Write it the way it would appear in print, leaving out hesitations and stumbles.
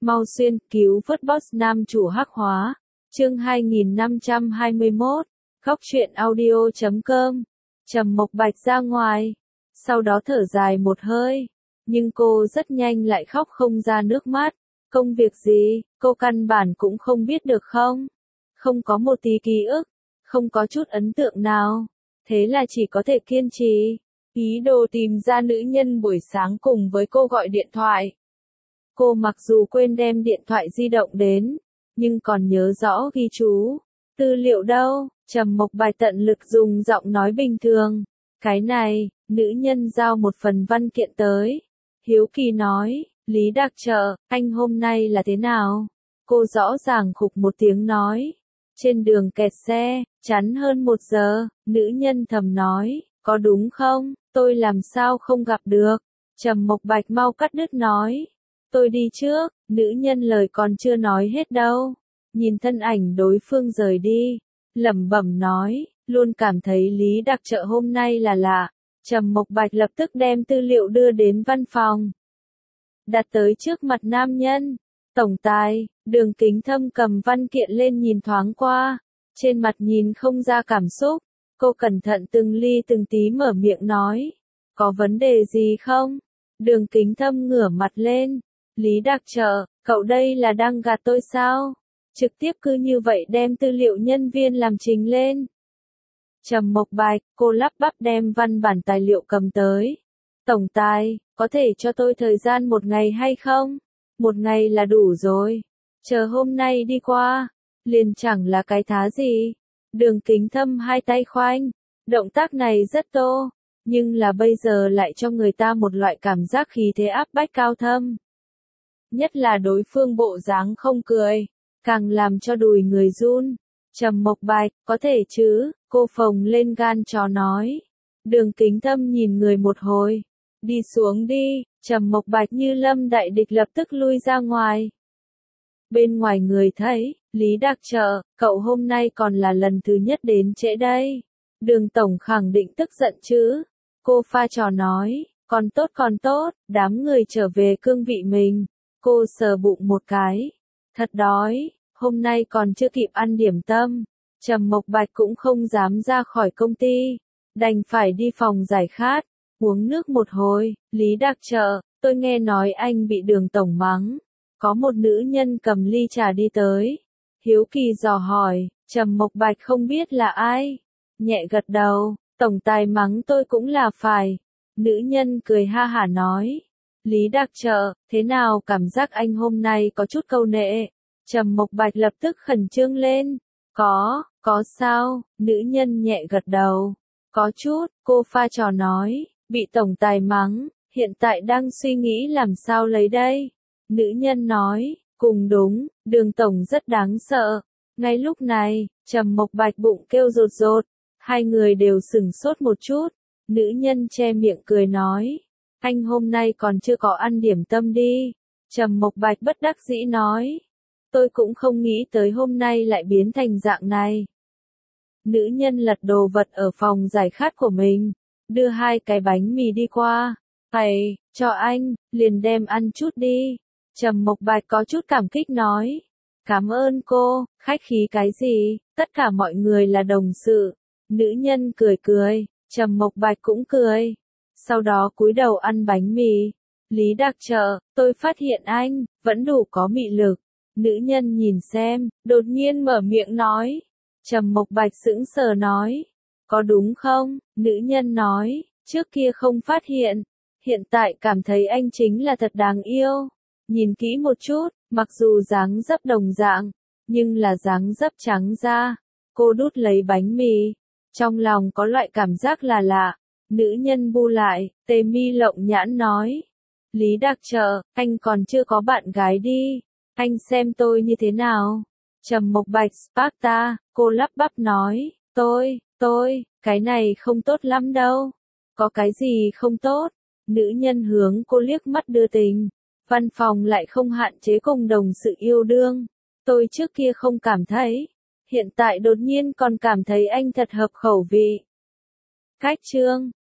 Mau xuyên, cứu vớt boss nam chủ hắc hóa. Chương 2521. Góc truyện audio.com. Trầm Mộc Bạch ra ngoài. Sau đó thở dài một hơi. Nhưng cô rất nhanh lại khóc không ra nước mắt. Công việc gì, cô căn bản cũng không biết được không? Không có một tí ký ức, không có chút ấn tượng nào. Thế là chỉ có thể kiên trì. Ý đồ tìm ra nữ nhân buổi sáng cùng với cô gọi điện thoại. Cô mặc dù quên đem điện thoại di động đến, nhưng còn nhớ rõ ghi chú. Tư liệu đâu? Trầm Mộc Bạch tận lực dùng giọng nói bình thường. Cái này, nữ nhân giao một phần văn kiện tới. Hiếu kỳ nói, Lý Đặc Trợ, anh hôm nay là thế nào? Cô rõ ràng khục một tiếng nói. Trên đường kẹt xe, chắn hơn 1 giờ, nữ nhân thầm nói, có đúng không? Tôi làm sao không gặp được? Trầm Mộc Bạch mau cắt đứt nói. Tôi đi trước, nữ nhân lời còn chưa nói hết đâu. Nhìn thân ảnh đối phương rời đi, lẩm bẩm nói, luôn cảm thấy Lý Đặc Trợ hôm nay là lạ. Trầm Mộc Bạch lập tức đem tư liệu đưa đến văn phòng. Đặt tới trước mặt nam nhân. Tổng tài, Đường Kính Thâm cầm văn kiện lên nhìn thoáng qua. Trên mặt nhìn không ra cảm xúc. Cô cẩn thận từng ly từng tí mở miệng nói. Có vấn đề gì không? Đường Kính Thâm ngửa mặt lên. Lý Đặc Trợ, cậu đây là đang gạt tôi sao? Trực tiếp cứ như vậy đem tư liệu nhân viên làm trình lên. Trầm Mộc Bạch, cô lắp bắp đem văn bản tài liệu cầm tới. Tổng tài, có thể cho tôi thời gian 1 ngày hay không? 1 ngày là đủ rồi. Chờ hôm nay đi qua, liền chẳng là cái thá gì. Đường Kính Thâm hai tay khoanh. Động tác này rất tô, nhưng là bây giờ lại cho người ta một loại cảm giác khí thế áp bách cao thâm. Nhất là đối phương bộ dáng không cười, càng làm cho đùi người run. Trầm Mộc Bạch, có thể chứ? Cô phồng lên gan chó nói. Đường Kính Thâm nhìn người một hồi. Đi xuống đi. Trầm Mộc Bạch như lâm đại địch lập tức lui ra ngoài. Bên ngoài người thấy, Lý Đặc Trợ, cậu hôm nay còn là lần thứ nhất đến trễ đây. Đường Tổng khẳng định tức giận chứ. Cô pha trò nói, còn tốt, đám người trở về cương vị mình. Cô sờ bụng một cái. Thật đói, hôm nay còn chưa kịp ăn điểm tâm. Trầm Mộc Bạch cũng không dám ra khỏi công ty. Đành phải đi phòng giải khát, uống nước một hồi. Lý Đặc Trợ, tôi nghe nói anh bị Đường Tổng mắng. Có một nữ nhân cầm ly trà đi tới. Hiếu kỳ dò hỏi, Trầm Mộc Bạch không biết là ai. Nhẹ gật đầu, tổng tài mắng tôi cũng là phải. Nữ nhân cười ha hả nói. Lý Đặc Trợ, thế nào cảm giác anh hôm nay có chút câu nệ? Trầm Mộc Bạch lập tức khẩn trương lên. Có sao? Nữ nhân nhẹ gật đầu. Có chút, cô pha trò nói, bị tổng tài mắng, hiện tại đang suy nghĩ làm sao lấy đây. Nữ nhân nói, cùng đúng, Đường Tổng rất đáng sợ. Ngay lúc này, Trầm Mộc Bạch bụng kêu rột rột, hai người đều sửng sốt một chút. Nữ nhân che miệng cười nói, anh hôm nay còn chưa có ăn điểm tâm đi. Trầm Mộc Bạch bất đắc dĩ nói, tôi cũng không nghĩ tới hôm nay lại biến thành dạng này. Nữ nhân lật đồ vật ở phòng giải khát của mình, đưa 2 cái bánh mì đi qua. Hay, cho anh, liền đem ăn chút đi. Trầm Mộc Bạch có chút cảm kích nói. Cảm ơn cô, khách khí cái gì, tất cả mọi người là đồng sự. Nữ nhân cười cười, Trầm Mộc Bạch cũng cười. Sau đó cúi đầu ăn bánh mì. Lý Đặc Trợ, tôi phát hiện anh, vẫn đủ có mị lực. Nữ nhân nhìn xem, đột nhiên mở miệng nói. Trầm Mộc Bạch sững sờ nói. Có đúng không? Nữ nhân nói, trước kia không phát hiện. Hiện tại cảm thấy anh chính là thật đáng yêu. Nhìn kỹ một chút, mặc dù dáng dấp đồng dạng, nhưng là dáng dấp trắng da. Cô đút lấy bánh mì. Trong lòng có loại cảm giác là lạ. Nữ nhân bu lại, tề mi lộng nhãn nói. Lý Đặc Trợ, anh còn chưa có bạn gái đi. Anh xem tôi như thế nào? Trầm Mộc Bạch Sparta, cô lắp bắp nói. Tôi, cái này không tốt lắm đâu. Có cái gì không tốt? Nữ nhân hướng cô liếc mắt đưa tình. Văn phòng lại không hạn chế cùng đồng sự yêu đương. Tôi trước kia không cảm thấy. Hiện tại đột nhiên còn cảm thấy anh thật hợp khẩu vị. Cách chương